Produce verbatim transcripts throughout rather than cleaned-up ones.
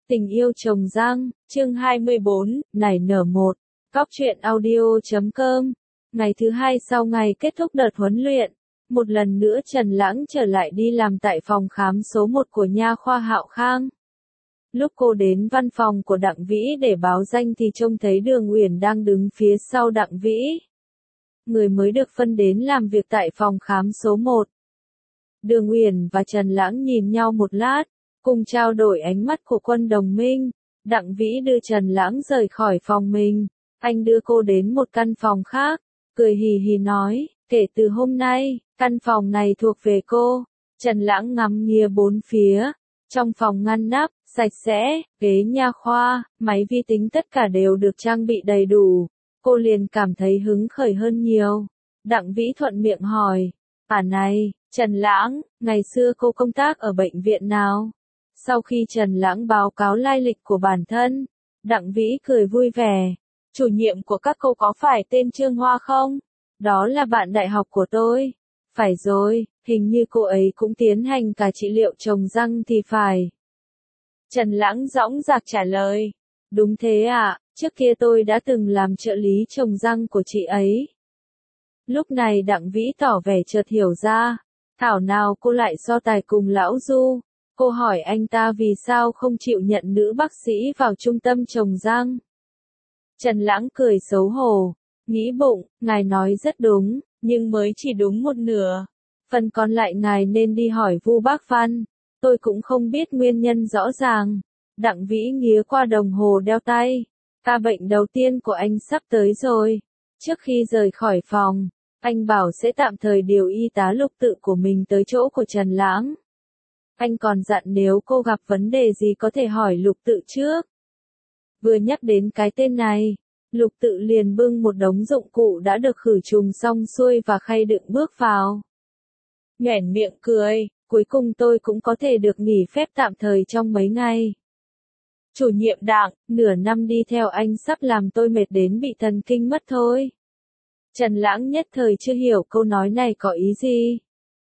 Tình yêu trồng răng, chương hai mươi bốn, nảy nở một. Cóc truyện audio chấm com. Ngày thứ hai sau ngày kết thúc đợt huấn luyện, một lần nữa Trần Lãng trở lại đi làm tại phòng khám số một của nha khoa Hạo Khang. Lúc cô đến văn phòng của Đặng Vĩ để báo danh thì trông thấy Đường Uyển đang đứng phía sau Đặng Vĩ. Người mới được phân đến làm việc tại phòng khám số một. Đường Uyển và Trần Lãng nhìn nhau một lát, cùng trao đổi ánh mắt của quân đồng minh. Đặng Vĩ đưa Trần Lãng rời khỏi phòng mình, anh đưa cô đến một căn phòng khác, cười hì hì nói, kể từ hôm nay, căn phòng này thuộc về cô. Trần Lãng ngắm nghía bốn phía, trong phòng ngăn nắp, sạch sẽ, ghế nha khoa, máy vi tính tất cả đều được trang bị đầy đủ, cô liền cảm thấy hứng khởi hơn nhiều. Đặng Vĩ thuận miệng hỏi, à này, Trần Lãng, ngày xưa cô công tác ở bệnh viện nào? Sau khi Trần Lãng báo cáo lai lịch của bản thân, Đặng Vĩ cười vui vẻ. Chủ nhiệm của các cô có phải tên Trương Hoa không? Đó là bạn đại học của tôi. Phải rồi, hình như cô ấy cũng tiến hành cả trị liệu trồng răng thì phải. Trần Lãng dõng dạc trả lời. Đúng thế ạ, trước kia tôi đã từng làm trợ lý trồng răng của chị ấy. Lúc này Đặng Vĩ tỏ vẻ chợt hiểu ra. Thảo nào cô lại so tài cùng lão Du. Cô hỏi anh ta vì sao không chịu nhận nữ bác sĩ vào trung tâm trồng răng. Trần Lãng cười xấu hổ, nghĩ bụng, ngài nói rất đúng, nhưng mới chỉ đúng một nửa. Phần còn lại ngài nên đi hỏi Vu Bác Văn, tôi cũng không biết nguyên nhân rõ ràng. Đặng Vĩ nghía qua đồng hồ đeo tay, ca bệnh đầu tiên của anh sắp tới rồi. Trước khi rời khỏi phòng, anh bảo sẽ tạm thời điều y tá Lục Tự của mình tới chỗ của Trần Lãng. Anh còn dặn nếu cô gặp vấn đề gì có thể hỏi Lục Tự trước. Vừa nhắc đến cái tên này, Lục Tự liền bưng một đống dụng cụ đã được khử trùng xong xuôi và khay đựng bước vào. Nhoẻn miệng cười, cuối cùng tôi cũng có thể được nghỉ phép tạm thời trong mấy ngày. Chủ nhiệm Đặng, nửa năm đi theo anh sắp làm tôi mệt đến bị thần kinh mất thôi. Trần Lãng nhất thời chưa hiểu câu nói này có ý gì.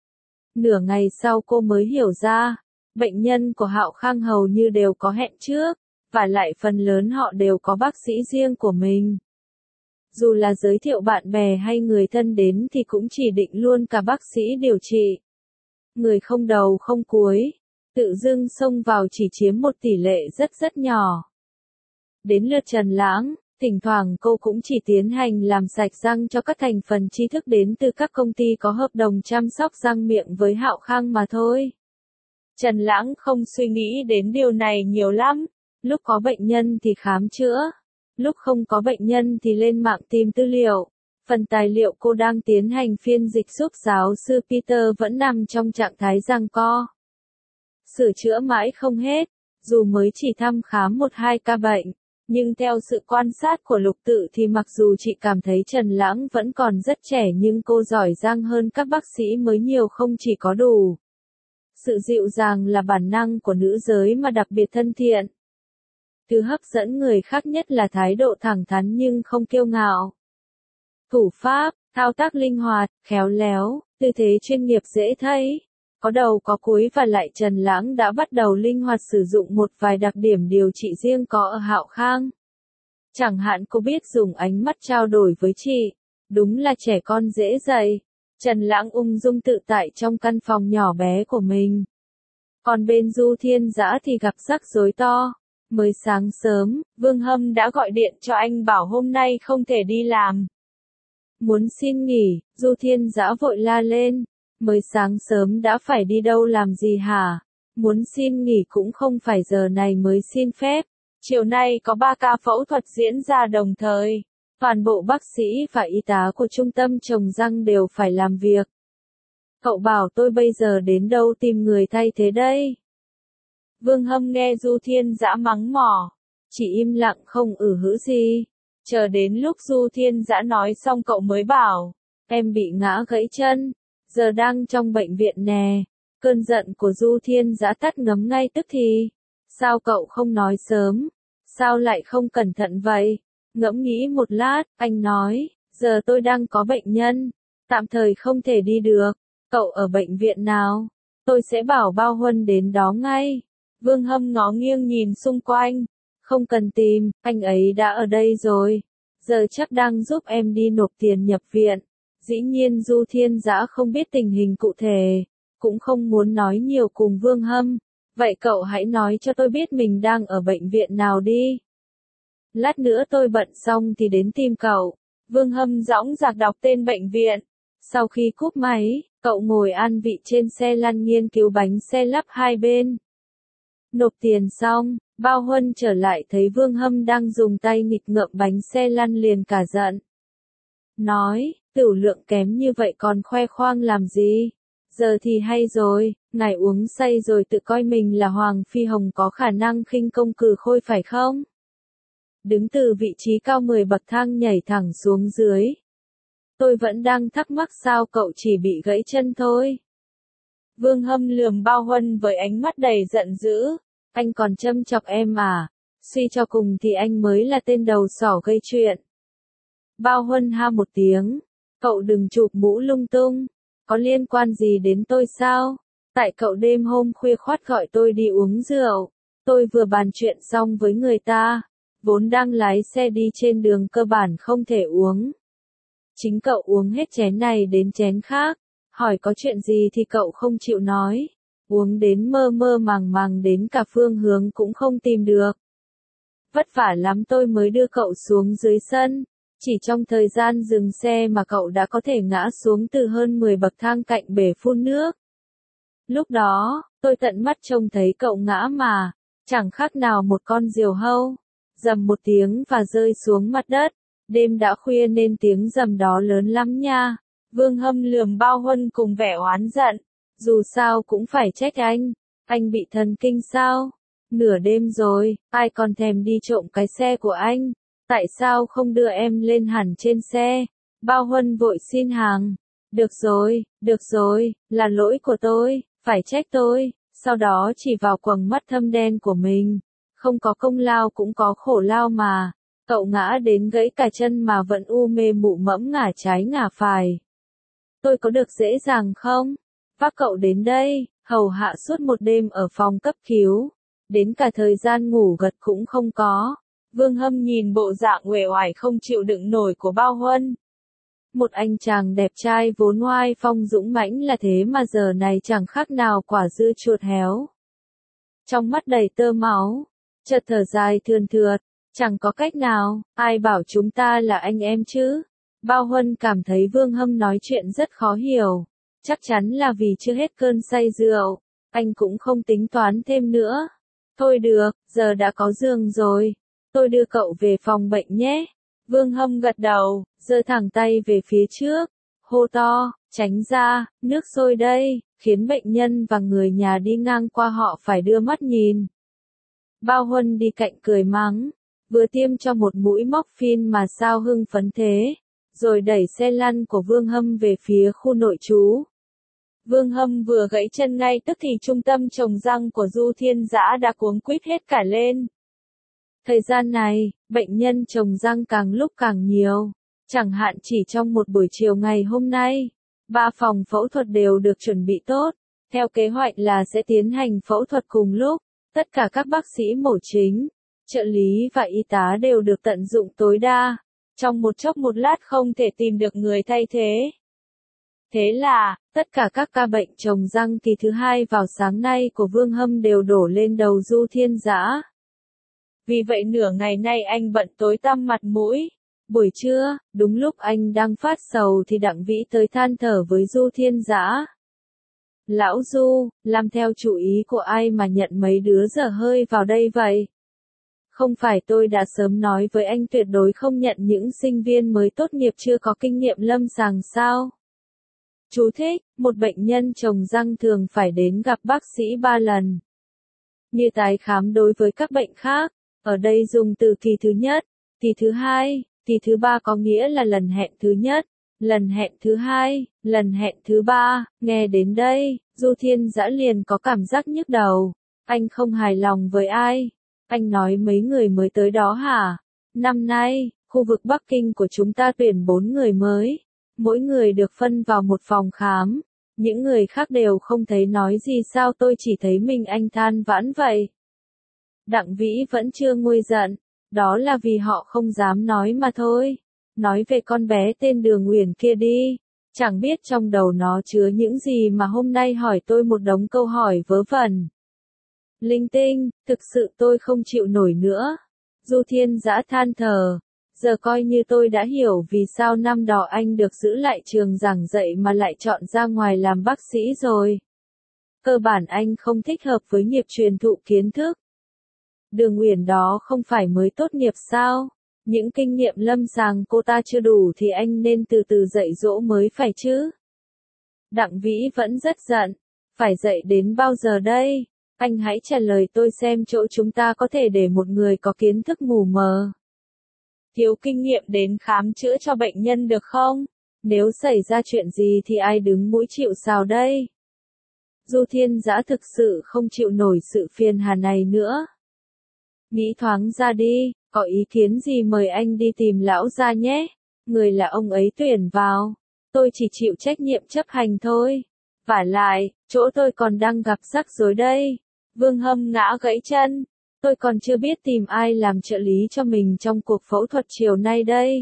Nửa ngày sau cô mới hiểu ra, bệnh nhân của Hạo Khang hầu như đều có hẹn trước, và lại phần lớn họ đều có bác sĩ riêng của mình. Dù là giới thiệu bạn bè hay người thân đến thì cũng chỉ định luôn cả bác sĩ điều trị. Người không đầu không cuối, tự dưng xông vào chỉ chiếm một tỷ lệ rất rất nhỏ. Đến lượt Trần Lãng, thỉnh thoảng cô cũng chỉ tiến hành làm sạch răng cho các thành phần tri thức đến từ các công ty có hợp đồng chăm sóc răng miệng với Hạo Khang mà thôi. Trần Lãng không suy nghĩ đến điều này nhiều lắm, lúc có bệnh nhân thì khám chữa, lúc không có bệnh nhân thì lên mạng tìm tư liệu. Phần tài liệu cô đang tiến hành phiên dịch giúp giáo sư Peter vẫn nằm trong trạng thái giằng co. Sửa chữa mãi không hết, dù mới chỉ thăm khám một hai ca bệnh. Nhưng theo sự quan sát của Lục Tự thì mặc dù chị cảm thấy Trần Lãng vẫn còn rất trẻ nhưng cô giỏi giang hơn các bác sĩ mới nhiều không chỉ có đủ. Sự dịu dàng là bản năng của nữ giới mà đặc biệt thân thiện. Thứ hấp dẫn người khác nhất là thái độ thẳng thắn nhưng không kiêu ngạo. Thủ pháp, thao tác linh hoạt, khéo léo, tư thế chuyên nghiệp dễ thấy. Có đầu có cuối và lại Trần Lãng đã bắt đầu linh hoạt sử dụng một vài đặc điểm điều trị riêng có ở Hạo Khang. Chẳng hạn cô biết dùng ánh mắt trao đổi với chị, đúng là trẻ con dễ dạy. Trần Lãng ung dung tự tại trong căn phòng nhỏ bé của mình. Còn bên Du Thiên Dã thì gặp rắc rối to. Mới sáng sớm, Vương Hâm đã gọi điện cho anh bảo hôm nay không thể đi làm. Muốn xin nghỉ, Du Thiên Dã vội la lên. Mới sáng sớm đã phải đi đâu làm gì hả? Muốn xin nghỉ cũng không phải giờ này mới xin phép. Chiều nay có ba ca phẫu thuật diễn ra đồng thời. Toàn bộ bác sĩ và y tá của trung tâm trồng răng đều phải làm việc. Cậu bảo tôi bây giờ đến đâu tìm người thay thế đây? Vương Hâm nghe Du Thiên Dã mắng mỏ. Chỉ im lặng không ử hữ gì. Chờ đến lúc Du Thiên Dã nói xong cậu mới bảo. Em bị ngã gãy chân. Giờ đang trong bệnh viện nè. Cơn giận của Du Thiên Dã tắt ngấm ngay tức thì. Sao cậu không nói sớm? Sao lại không cẩn thận vậy? Ngẫm nghĩ một lát, anh nói, giờ tôi đang có bệnh nhân. Tạm thời không thể đi được. Cậu ở bệnh viện nào? Tôi sẽ bảo Bao Huân đến đó ngay. Vương Hâm ngó nghiêng nhìn xung quanh. Không cần tìm, anh ấy đã ở đây rồi. Giờ chắc đang giúp em đi nộp tiền nhập viện. Dĩ nhiên Du Thiên Dã không biết tình hình cụ thể, cũng không muốn nói nhiều cùng Vương Hâm. Vậy cậu hãy nói cho tôi biết mình đang ở bệnh viện nào đi. Lát nữa tôi bận xong thì đến tìm cậu. Vương Hâm dõng dạc đọc tên bệnh viện. Sau khi cúp máy, cậu ngồi an vị trên xe lăn nghiên cứu bánh xe lắp hai bên. Nộp tiền xong, Bao Huân trở lại thấy Vương Hâm đang dùng tay nghịch ngợm bánh xe lăn liền cả giận. Nói, tửu lượng kém như vậy còn khoe khoang làm gì? Giờ thì hay rồi, ngài uống say rồi tự coi mình là Hoàng Phi Hồng có khả năng khinh công cừ khôi phải không? Đứng từ vị trí cao mười bậc thang nhảy thẳng xuống dưới. Tôi vẫn đang thắc mắc sao cậu chỉ bị gãy chân thôi. Vương Hâm lườm Bao Huân với ánh mắt đầy giận dữ. Anh còn châm chọc em à? Suy cho cùng thì anh mới là tên đầu sỏ gây chuyện. Bao Huân ha một tiếng. Cậu đừng chụp mũ lung tung. Có liên quan gì đến tôi sao? Tại cậu đêm hôm khuya khoắt gọi tôi đi uống rượu. Tôi vừa bàn chuyện xong với người ta. Vốn đang lái xe đi trên đường cơ bản không thể uống. Chính cậu uống hết chén này đến chén khác. Hỏi có chuyện gì thì cậu không chịu nói. Uống đến mơ mơ màng màng đến cả phương hướng cũng không tìm được. Vất vả lắm tôi mới đưa cậu xuống dưới sân. Chỉ trong thời gian dừng xe mà cậu đã có thể ngã xuống từ hơn mười bậc thang cạnh bể phun nước. Lúc đó, tôi tận mắt trông thấy cậu ngã mà, chẳng khác nào một con diều hâu. Rầm một tiếng và rơi xuống mặt đất. Đêm đã khuya nên tiếng rầm đó lớn lắm nha. Vương Hâm lườm Bao Huân cùng vẻ oán giận. Dù sao cũng phải trách anh. Anh bị thần kinh sao? Nửa đêm rồi, ai còn thèm đi trộm cái xe của anh? Tại sao không đưa em lên hẳn trên xe? Bao Huân vội xin hàng. Được rồi, được rồi, là lỗi của tôi, phải trách tôi. Sau đó chỉ vào quầng mắt thâm đen của mình. Không có công lao cũng có khổ lao mà. Cậu ngã đến gãy cả chân mà vẫn u mê mụ mẫm ngả trái ngả phải. Tôi có được dễ dàng không? Vác cậu đến đây, hầu hạ suốt một đêm ở phòng cấp cứu. Đến cả thời gian ngủ gật cũng không có. Vương Hâm nhìn bộ dạng uể oải không chịu đựng nổi của Bao Huân. Một anh chàng đẹp trai vốn oai phong dũng mãnh là thế mà giờ này chẳng khác nào quả dưa chuột héo. Trong mắt đầy tơ máu, chợt thở dài thườn thượt, chẳng có cách nào, ai bảo chúng ta là anh em chứ. Bao Huân cảm thấy Vương Hâm nói chuyện rất khó hiểu, chắc chắn là vì chưa hết cơn say rượu, anh cũng không tính toán thêm nữa. Thôi được, giờ đã có giường rồi, tôi đưa cậu về phòng bệnh nhé. Vương Hâm gật đầu, giơ thẳng tay về phía trước, hô to, tránh ra, nước sôi đây, khiến bệnh nhân và người nhà đi ngang qua họ phải đưa mắt nhìn. Bao Huân đi cạnh cười mắng, vừa tiêm cho một mũi morphine mà sao hưng phấn thế, rồi đẩy xe lăn của Vương Hâm về phía khu nội trú. Vương Hâm vừa gãy chân ngay tức thì trung tâm trồng răng của Du Thiên Dã đã cuống quýt hết cả lên. Thời gian này, bệnh nhân trồng răng càng lúc càng nhiều. Chẳng hạn chỉ trong một buổi chiều ngày hôm nay, ba phòng phẫu thuật đều được chuẩn bị tốt. Theo kế hoạch là sẽ tiến hành phẫu thuật cùng lúc. Tất cả các bác sĩ mổ chính, trợ lý và y tá đều được tận dụng tối đa. Trong một chốc một lát không thể tìm được người thay thế. Thế là, tất cả các ca bệnh trồng răng kỳ thứ hai vào sáng nay của Vương Hâm đều đổ lên đầu Du Thiên Dã. Vì vậy nửa ngày nay anh bận tối tăm mặt mũi. Buổi trưa, đúng lúc anh đang phát sầu thì Đặng Vĩ tới than thở với Du Thiên Dã. Lão Du, làm theo chủ ý của ai mà nhận mấy đứa dở hơi vào đây vậy? Không phải tôi đã sớm nói với anh tuyệt đối không nhận những sinh viên mới tốt nghiệp chưa có kinh nghiệm lâm sàng sao? Chú thích, một bệnh nhân trồng răng thường phải đến gặp bác sĩ ba lần. Như tái khám đối với các bệnh khác, ở đây dùng từ kỳ thứ nhất, kỳ thứ hai, kỳ thứ ba có nghĩa là lần hẹn thứ nhất, lần hẹn thứ hai, lần hẹn thứ ba. Nghe đến đây, Du Thiên Dã liền có cảm giác nhức đầu. Anh không hài lòng với ai? Anh nói mấy người mới tới đó hả? Năm nay, khu vực Bắc Kinh của chúng ta tuyển bốn người mới. Mỗi người được phân vào một phòng khám. Những người khác đều không thấy nói gì sao tôi chỉ thấy mình anh than vãn vậy. Đặng Vĩ vẫn chưa nguôi giận, đó là vì họ không dám nói mà thôi. Nói về con bé tên Đường Uyển kia đi, chẳng biết trong đầu nó chứa những gì mà hôm nay hỏi tôi một đống câu hỏi vớ vẩn. Linh tinh, thực sự tôi không chịu nổi nữa. Du Thiên Dã than thở, giờ coi như tôi đã hiểu vì sao năm đó anh được giữ lại trường giảng dạy mà lại chọn ra ngoài làm bác sĩ rồi. Cơ bản anh không thích hợp với nghiệp truyền thụ kiến thức. Đường Uyển đó không phải mới tốt nghiệp sao? Những kinh nghiệm lâm sàng cô ta chưa đủ thì anh nên từ từ dạy dỗ mới phải chứ. Đặng Vĩ vẫn rất giận. Phải dạy đến bao giờ đây? Anh hãy trả lời tôi xem chỗ chúng ta có thể để một người có kiến thức mù mờ, thiếu kinh nghiệm đến khám chữa cho bệnh nhân được không? Nếu xảy ra chuyện gì thì ai đứng mũi chịu sào đây? Du Thiên Dã thực sự không chịu nổi sự phiền hà này nữa. Nghĩ thoáng ra đi, có ý kiến gì mời anh đi tìm lão gia nhé. Người là ông ấy tuyển vào. Tôi chỉ chịu trách nhiệm chấp hành thôi. Vả lại, chỗ tôi còn đang gặp rắc rối đây. Vương Hâm ngã gãy chân. Tôi còn chưa biết tìm ai làm trợ lý cho mình trong cuộc phẫu thuật chiều nay đây.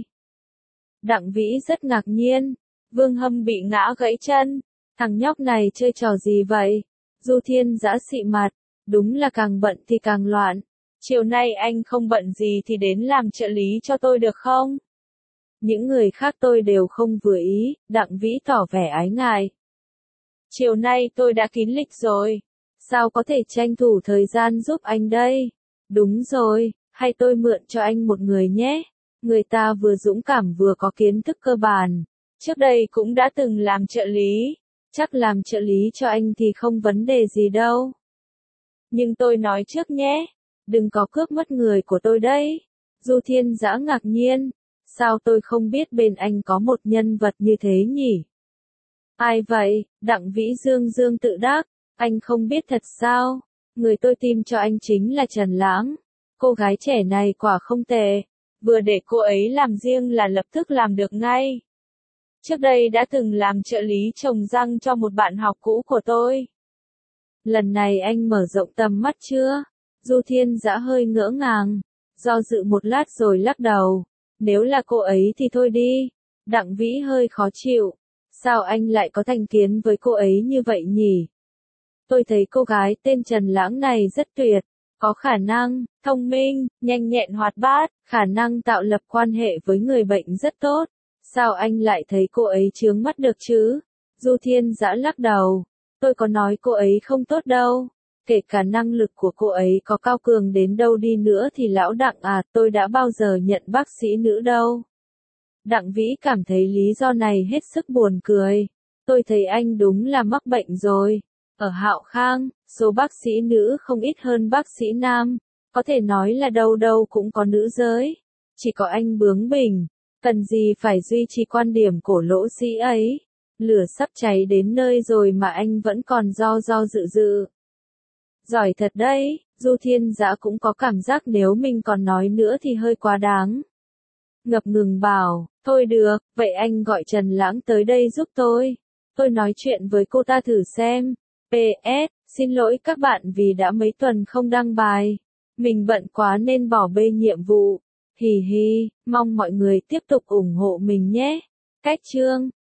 Đặng Vĩ rất ngạc nhiên. Vương Hâm bị ngã gãy chân. Thằng nhóc này chơi trò gì vậy? Du Thiên Dã xị mặt. Đúng là càng bận thì càng loạn. Chiều nay anh không bận gì thì đến làm trợ lý cho tôi được không? Những người khác tôi đều không vừa ý, Đặng Vĩ tỏ vẻ ái ngại. Chiều nay tôi đã kín lịch rồi. Sao có thể tranh thủ thời gian giúp anh đây? Đúng rồi, hay tôi mượn cho anh một người nhé. Người ta vừa dũng cảm vừa có kiến thức cơ bản. Trước đây cũng đã từng làm trợ lý. Chắc làm trợ lý cho anh thì không vấn đề gì đâu. Nhưng tôi nói trước nhé. Đừng có cướp mất người của tôi đấy. Du Thiên Dã ngạc nhiên. Sao tôi không biết bên anh có một nhân vật như thế nhỉ? Ai vậy? Đặng Vĩ dương dương tự đắc. Anh không biết thật sao? Người tôi tìm cho anh chính là Trần Lãng. Cô gái trẻ này quả không tệ. Vừa để cô ấy làm riêng là lập tức làm được ngay. Trước đây đã từng làm trợ lý trồng răng cho một bạn học cũ của tôi. Lần này anh mở rộng tầm mắt chưa? Du Thiên Dã hơi ngỡ ngàng, do dự một lát rồi lắc đầu. Nếu là cô ấy thì thôi đi. Đặng Vĩ hơi khó chịu. Sao anh lại có thành kiến với cô ấy như vậy nhỉ? Tôi thấy cô gái tên Trần Lãng này rất tuyệt. Có khả năng, thông minh, nhanh nhẹn hoạt bát, khả năng tạo lập quan hệ với người bệnh rất tốt. Sao anh lại thấy cô ấy chướng mắt được chứ? Du Thiên Dã lắc đầu. Tôi có nói cô ấy không tốt đâu. Kể cả năng lực của cô ấy có cao cường đến đâu đi nữa thì lão Đặng à, tôi đã bao giờ nhận bác sĩ nữ đâu. Đặng Vĩ cảm thấy lý do này hết sức buồn cười. Tôi thấy anh đúng là mắc bệnh rồi. Ở Hạo Khang, số bác sĩ nữ không ít hơn bác sĩ nam. Có thể nói là đâu đâu cũng có nữ giới. Chỉ có anh bướng bỉnh. Cần gì phải duy trì quan điểm cổ lỗ sĩ ấy. Lửa sắp cháy đến nơi rồi mà anh vẫn còn do do dự dự. Giỏi thật đấy, Du Thiên Dã cũng có cảm giác nếu mình còn nói nữa thì hơi quá đáng. Ngập ngừng bảo, thôi được, vậy anh gọi Trần Lãng tới đây giúp tôi. Tôi nói chuyện với cô ta thử xem. pê ét, xin lỗi các bạn vì đã mấy tuần không đăng bài. Mình bận quá nên bỏ bê nhiệm vụ. Hì hì, mong mọi người tiếp tục ủng hộ mình nhé. Cách chương